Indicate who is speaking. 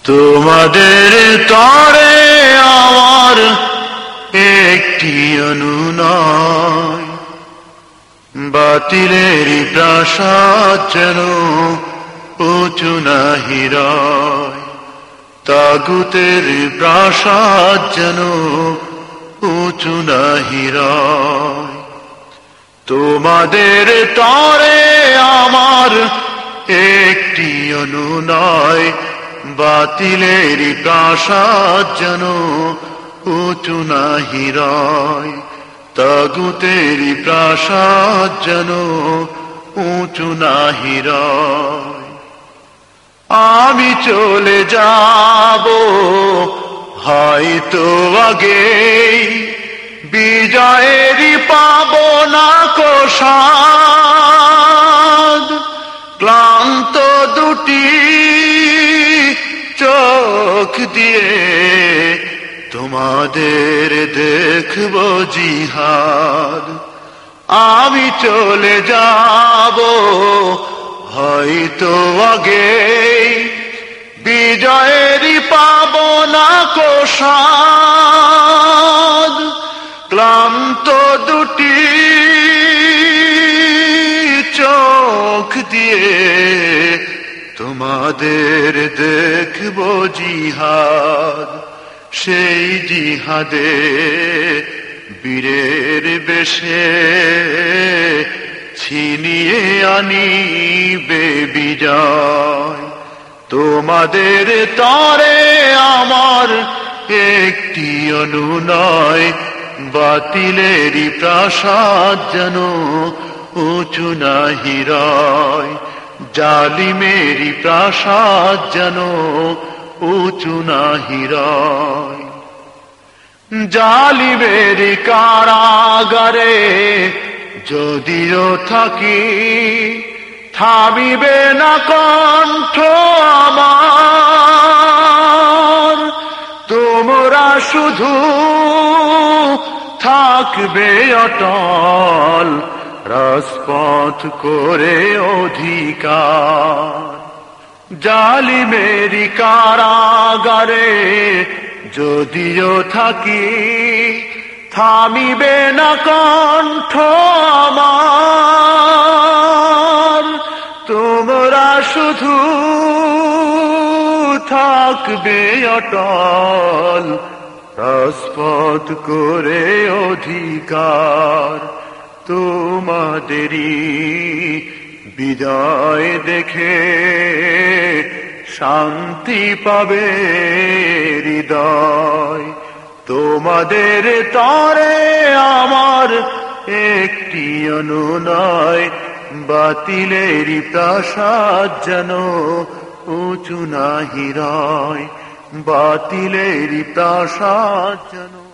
Speaker 1: তোমাদের তরে আমার একটি অনুনয়, বাতিলেরই প্রাসাদ যেন উঁচু নাহি রয়, তাগুতের প্রাসাদ যেন উঁচু নাহি রয়। তোমাদের তরে আমার একটি অনুনয়, বাতিলেরই প্রাসাদ যেন উঁচু নাহি রয়, তাগুতেরই প্রাসাদ যেন উঁচু নাহি রয়। আমি চলে যাব হয়তো আগেই, বিজয়েরই পাব না কোশাদ, ক্লান্ত দুটি চোখ দিয়ে তোমাদের দেখব জিহাদ। আমি চলে যাব হয়তো আগেই, বিজয়েরই পাব না কোশাদ, ক্লান্ত দুটি চোখ দিয়ে তোমাদের দেখব জিহাদ। সেই জিহাদে বীরের বেশে ছিনিয়ে আনিবে বিজয়। তোমাদের তরে আমার একটি অনুনয়, বাতিলেরই প্রাসাদ যেন উঁচু নাহি রয়, জালিমেরই প্রাসাদ যেন উঁচু নাহি রয়। জালিমেরই কারাগারে যদিও থাকি, থামিবে না কণ্ঠ আমার। তোমরা শুধু থাকবে অটল, রাজপথ করে অধিকার। জালিমেরই কারাগারে যদিও থাকি, থামিবে না কণ্ঠ আমার। তোমরা শুধু থাকবে অটল, রাজপথ করে অধিকার। তোমাদেরই বিজয় দেখে শান্তি পাবে হৃদয়। তোমাদের তরে আমার একটি অনুনয়, বাতিলেরই প্রাসাদ যেন উঁচু নাহি রয়, বাতিলেরই প্রাসাদ যেন